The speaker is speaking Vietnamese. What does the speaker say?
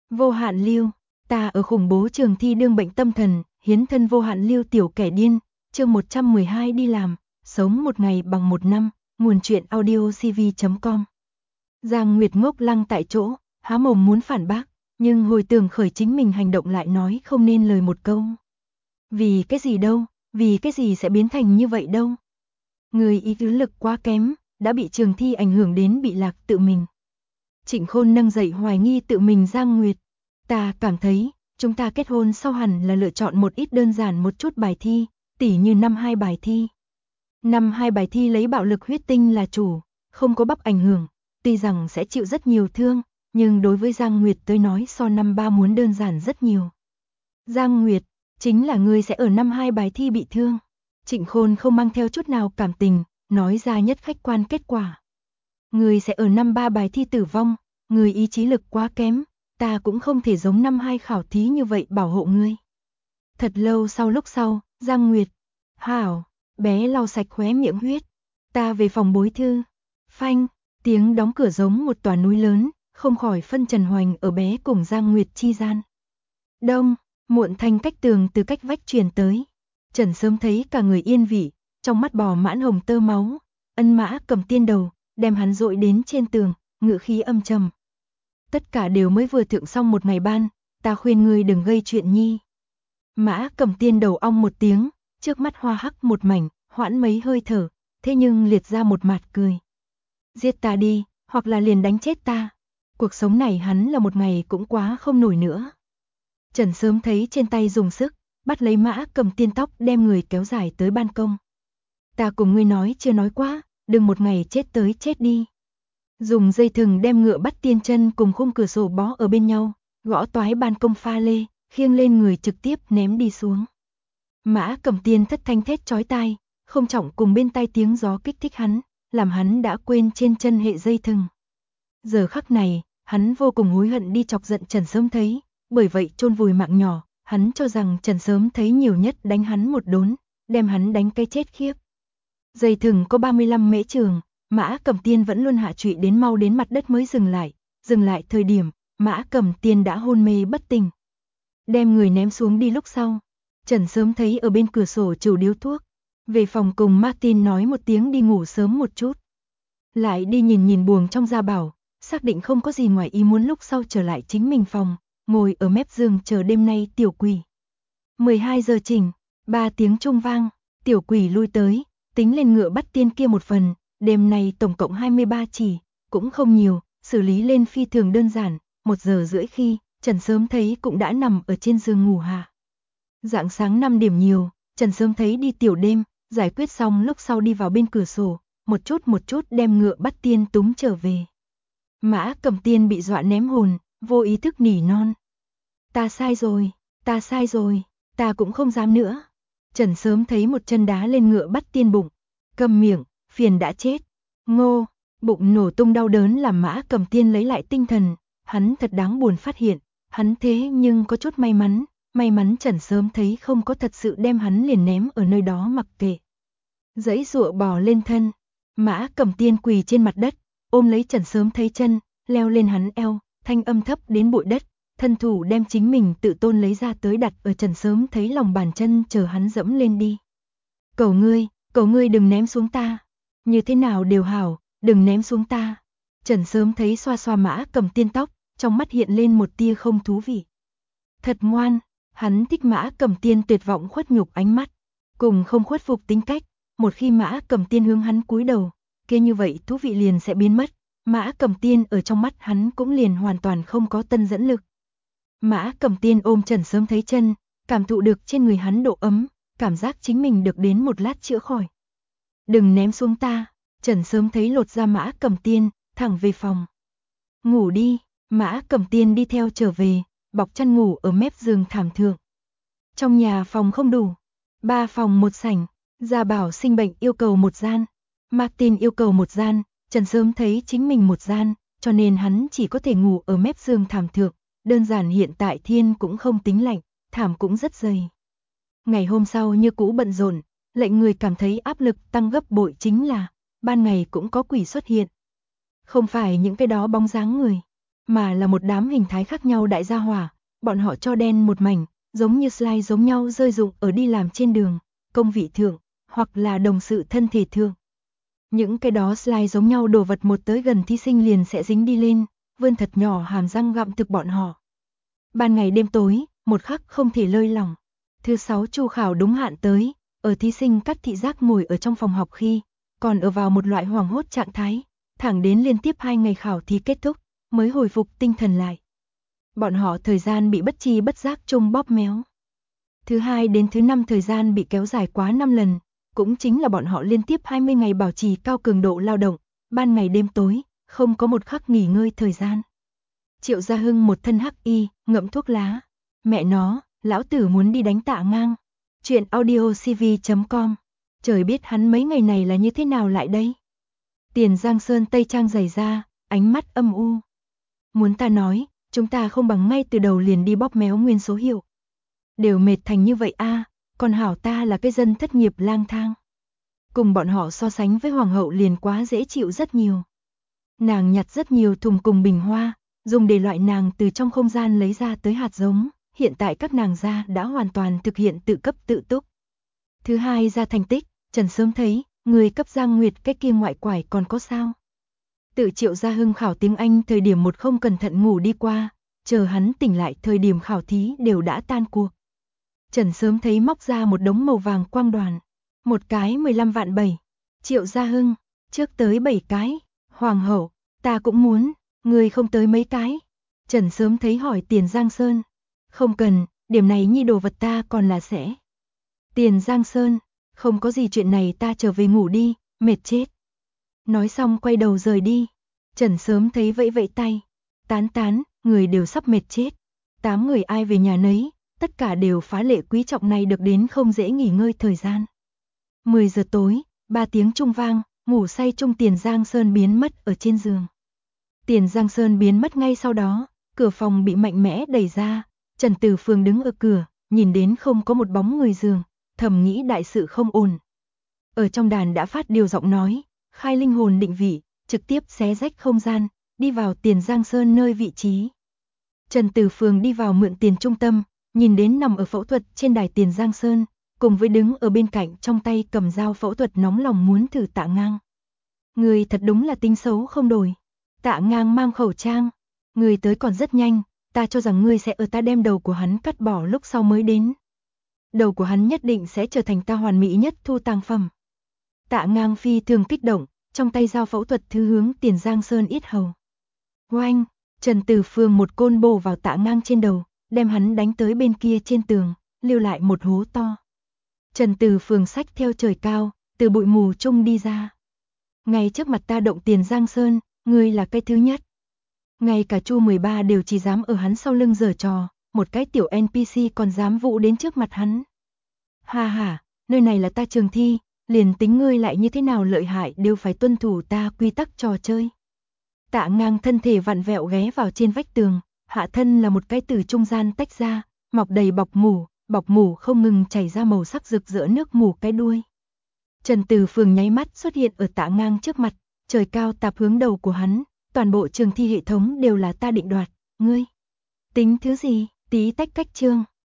Vô hạn lưu, ta ở khủng bố trường thi đương bệnh tâm thần, hiến thân vô hạn lưu tiểu kẻ điên, chương 112 đi làm, sống một ngày bằng một năm, nguồn truyện audio cv.com. Giang Nguyệt ngốc lăng tại chỗ, há mồm muốn phản bác, nhưng hồi tưởng khởi chính mình hành động lại nói không nên lời một câu. Vì cái gì đâu, vì cái gì sẽ biến thành như vậy đâu. Người ý tứ lực quá kém, đã bị trường thi ảnh hưởng đến bị lạc tự mình. Trịnh Khôn nâng dậy hoài nghi tự mình Giang Nguyệt. Ta cảm thấy, chúng ta kết hôn sau hẳn là lựa chọn một ít đơn giản một chút bài thi, tỉ như năm 2 bài thi. Năm 2 bài thi lấy bạo lực huyết tinh là chủ, không có bắp ảnh hưởng, tuy rằng sẽ chịu rất nhiều thương, nhưng đối với Giang Nguyệt tới nói so năm 3 muốn đơn giản rất nhiều. Giang Nguyệt, chính là người sẽ ở năm 2 bài thi bị thương. Trịnh Khôn không mang theo chút nào cảm tình, nói ra nhất khách quan kết quả. Người sẽ ở năm 3 bài thi tử vong, người ý chí lực quá kém, ta cũng không thể giống năm 2 khảo thí như vậy bảo hộ ngươi. Thật lâu sau lúc sau, Giang Nguyệt, hảo, bé lau sạch khóe miệng huyết, ta về phòng bối thư. Phanh, tiếng đóng cửa giống một tòa núi lớn, không khỏi phân trần hoành ở bé cùng Giang Nguyệt chi gian. Đông, muộn thanh cách tường từ cách vách truyền tới. Trần Sớm thấy cả người yên vị, trong mắt bò mãn hồng tơ máu, Ân Mã cầm tiên đầu, đem hắn dội đến trên tường, ngữ khí âm trầm. Tất cả đều mới vừa thượng xong một ngày ban, ta khuyên ngươi đừng gây chuyện nhi. Mã cầm tiên đầu ong một tiếng, trước mắt hoa hắc một mảnh, hoãn mấy hơi thở, thế nhưng liệt ra một mặt cười. Giết ta đi, hoặc là liền đánh chết ta. Cuộc sống này hắn là một ngày cũng quá không nổi nữa. Trần Sớm thấy trên tay dùng sức, bắt lấy Mã cầm tiên tóc đem người kéo dài tới ban công. Ta cùng ngươi nói chưa nói quá, đừng một ngày chết tới chết đi. Dùng dây thừng đem ngựa bắt tiên chân cùng khung cửa sổ bó ở bên nhau, gõ toái ban công pha lê, khiêng lên người trực tiếp ném đi xuống. Mã cầm tiên thất thanh thét chói tai, không trọng cùng bên tai tiếng gió kích thích hắn, làm hắn đã quên trên chân hệ dây thừng. Giờ khắc này, hắn vô cùng hối hận đi chọc giận Trần Sớm thấy, bởi vậy chôn vùi mạng nhỏ, hắn cho rằng Trần Sớm thấy nhiều nhất đánh hắn một đốn, đem hắn đánh cái chết khiếp. Dây thừng có 35 mễ trường, Mã Cầm Tiên vẫn luôn hạ trụy đến mau đến mặt đất mới dừng lại thời điểm, Mã Cầm Tiên đã hôn mê bất tỉnh. Đem người ném xuống đi lúc sau, Trần Sớm thấy ở bên cửa sổ chửi điếu thuốc, về phòng cùng Martin nói một tiếng đi ngủ sớm một chút. Lại đi nhìn buồng trong gia bảo, xác định không có gì ngoài ý muốn lúc sau trở lại chính mình phòng, ngồi ở mép giường chờ đêm nay tiểu quỷ. 12 giờ chỉnh, 3 tiếng chuông vang, tiểu quỷ lui tới, tính lên ngựa bắt tiên kia một phần, đêm nay tổng cộng 23 chỉ, cũng không nhiều, xử lý lên phi thường đơn giản, 1 giờ rưỡi khi, Trần Sớm thấy cũng đã nằm ở trên giường ngủ hạ. Rạng sáng 5 điểm nhiều, Trần Sớm thấy đi tiểu đêm, giải quyết xong lúc sau đi vào bên cửa sổ, một chút đem ngựa bắt tiên túm trở về. Mã Cầm Tiên bị dọa ném hồn, vô ý thức nỉ non. Ta sai rồi, ta cũng không dám nữa. Trần Sớm thấy một chân đá lên ngựa bắt tiên bụng, câm miệng, phiền đã chết. Ngô, bụng nổ tung đau đớn làm Mã Cầm Tiên lấy lại tinh thần, hắn thật đáng buồn phát hiện, hắn thế nhưng có chút may mắn Trần Sớm thấy không có thật sự đem hắn liền ném ở nơi đó mặc kệ. Giãy giụa bò lên thân, Mã Cầm Tiên quỳ trên mặt đất, ôm lấy Trần Sớm thấy chân, leo lên hắn eo, thanh âm thấp đến bụi đất, thân thủ đem chính mình tự tôn lấy ra tới đặt ở Trần Sớm thấy lòng bàn chân chờ hắn dẫm lên đi. Cầu ngươi đừng ném xuống ta, như thế nào đều hảo, đừng ném xuống ta. Trần Sớm thấy xoa xoa Mã Cầm Tiên tóc, trong mắt hiện lên một tia không thú vị. Thật ngoan, hắn thích Mã Cầm Tiên tuyệt vọng khuất nhục ánh mắt, cùng không khuất phục tính cách, một khi Mã Cầm Tiên hướng hắn cúi đầu, kia như vậy thú vị liền sẽ biến mất, Mã Cầm Tiên ở trong mắt hắn cũng liền hoàn toàn không có tân dẫn lực. Mã Cầm Tiên ôm Trần Sớm thấy chân, cảm thụ được trên người hắn độ ấm, cảm giác chính mình được đến một lát chữa khỏi. Đừng ném xuống ta, Trần Sớm thấy lột ra Mã Cầm Tiên, thẳng về phòng. Ngủ đi, Mã Cầm Tiên đi theo trở về, bọc chăn ngủ ở mép giường thảm thượng. Trong nhà phòng không đủ, 3 phòng 1 sảnh, Gia Bảo sinh bệnh yêu cầu 1 gian, Martin yêu cầu 1 gian, Trần Sớm thấy chính mình 1 gian, cho nên hắn chỉ có thể ngủ ở mép giường thảm thượng, đơn giản hiện tại thiên cũng không tính lạnh, thảm cũng rất dày. Ngày hôm sau như cũ bận rộn, lệnh người cảm thấy áp lực tăng gấp bội chính là, ban ngày cũng có quỷ xuất hiện. Không phải những cái đó bóng dáng người, mà là một đám hình thái khác nhau đại gia hỏa, bọn họ cho đen một mảnh, giống như slide giống nhau rơi rụng ở đi làm trên đường, công vị thượng, hoặc là đồng sự thân thể thượng. Những cái đó slide giống nhau đồ vật một tới gần thí sinh liền sẽ dính đi lên, vươn thật nhỏ hàm răng gặm thực bọn họ. Ban ngày đêm tối, một khắc không thể lơi lỏng. Thứ 6 chu khảo đúng hạn tới, ở thí sinh cắt thị giác ngồi ở trong phòng học khi, còn ở vào một loại hoảng hốt trạng thái, thẳng đến liên tiếp 2 ngày khảo thí kết thúc, mới hồi phục tinh thần lại. Bọn họ thời gian bị bất tri bất giác chung bóp méo. Thứ 2 đến thứ 5 thời gian bị kéo dài quá 5 lần, cũng chính là bọn họ liên tiếp 20 ngày bảo trì cao cường độ lao động, ban ngày đêm tối, không có một khắc nghỉ ngơi thời gian. Triệu Gia Hưng một thân hắc y, ngậm thuốc lá. Mẹ nó, lão tử muốn đi đánh Tạ Ngang. Chuyện audiocv.com. Trời biết hắn mấy ngày này là như thế nào lại đây. Tiền Giang Sơn tây trang giày ra, ánh mắt âm u. Muốn ta nói, chúng ta không bằng ngay từ đầu liền đi bóp méo nguyên số hiệu. Đều mệt thành như vậy a, còn hảo ta là cái dân thất nghiệp lang thang. Cùng bọn họ so sánh với hoàng hậu liền quá dễ chịu rất nhiều. Nàng nhặt rất nhiều thùng cùng bình hoa, dùng để loại nàng từ trong không gian lấy ra tới hạt giống, hiện tại các nàng gia đã hoàn toàn thực hiện tự cấp tự túc. Thứ 2 ra thành tích, Trần sớm thấy, người cấp Giang Nguyệt cái kia ngoại quải còn có sao. Tự Triệu Gia Hưng khảo tiếng Anh thời điểm một không cẩn thận ngủ đi qua, chờ hắn tỉnh lại thời điểm khảo thí đều đã tan cuộc. Trần sớm thấy móc ra một đống màu vàng quang đoàn, một cái 15 vạn 7. Triệu Gia Hưng, trước tới 7 cái, hoàng hậu, ta cũng muốn, người không tới mấy cái. Trần sớm thấy hỏi Tiền Giang Sơn, không cần, điểm này nhi đồ vật ta còn là sẽ. Tiền Giang Sơn, không có gì chuyện này ta trở về ngủ đi, mệt chết. Nói xong quay đầu rời đi. Trần sớm thấy vẫy vẫy tay, tán, người đều sắp mệt chết. 8 người ai về nhà nấy, tất cả đều phá lệ quý trọng này được đến không dễ nghỉ ngơi thời gian. 10 giờ tối, 3 tiếng chuông vang, ngủ say chung Tiền Giang Sơn biến mất ở trên giường. Tiền Giang Sơn biến mất ngay sau đó, cửa phòng bị mạnh mẽ đẩy ra, Trần Tử Phương đứng ở cửa, nhìn đến không có một bóng người giường, thầm nghĩ đại sự không ổn. Ở trong đàn đã phát điều giọng nói, khai linh hồn định vị, trực tiếp xé rách không gian, đi vào Tiền Giang Sơn nơi vị trí. Trần Tử Phương đi vào mượn tiền trung tâm, nhìn đến nằm ở phẫu thuật trên đài Tiền Giang Sơn, cùng với đứng ở bên cạnh trong tay cầm dao phẫu thuật nóng lòng muốn thử Tạ Ngang. Người thật đúng là tính xấu không đổi. Tạ Ngang mang khẩu trang, người tới còn rất nhanh, ta cho rằng ngươi sẽ ở ta đem đầu của hắn cắt bỏ lúc sau mới đến. Đầu của hắn nhất định sẽ trở thành ta hoàn mỹ nhất thu tàng phẩm. Tạ Ngang phi thường kích động, trong tay dao phẫu thuật thứ hướng Tiền Giang Sơn yết hầu. Oanh, Trần Tử Phương một côn bổ vào Tạ Ngang trên đầu, đem hắn đánh tới bên kia trên tường, lưu lại một hố to. Trần Tử Phương xách theo trời cao, từ bụi mù chung đi ra. Ngay trước mặt ta động Tiền Giang Sơn, ngươi là cái thứ nhất. Ngay cả Chu 13 đều chỉ dám ở hắn sau lưng giở trò, một cái tiểu NPC còn dám vũ đến trước mặt hắn. Ha ha, nơi này là ta trường thi, liền tính ngươi lại như thế nào lợi hại đều phải tuân thủ ta quy tắc trò chơi. Tạ Ngang thân thể vặn vẹo ghé vào trên vách tường, hạ thân là một cái từ trung gian tách ra, mọc đầy bọc mủ không ngừng chảy ra màu sắc rực rỡ nước mủ cái đuôi. Trần Tử Phương nháy mắt xuất hiện ở Tạ Ngang trước mặt, trời cao tạp hướng đầu của hắn, toàn bộ trường thi hệ thống đều là ta định đoạt, ngươi tính thứ gì, tí tách cách chương.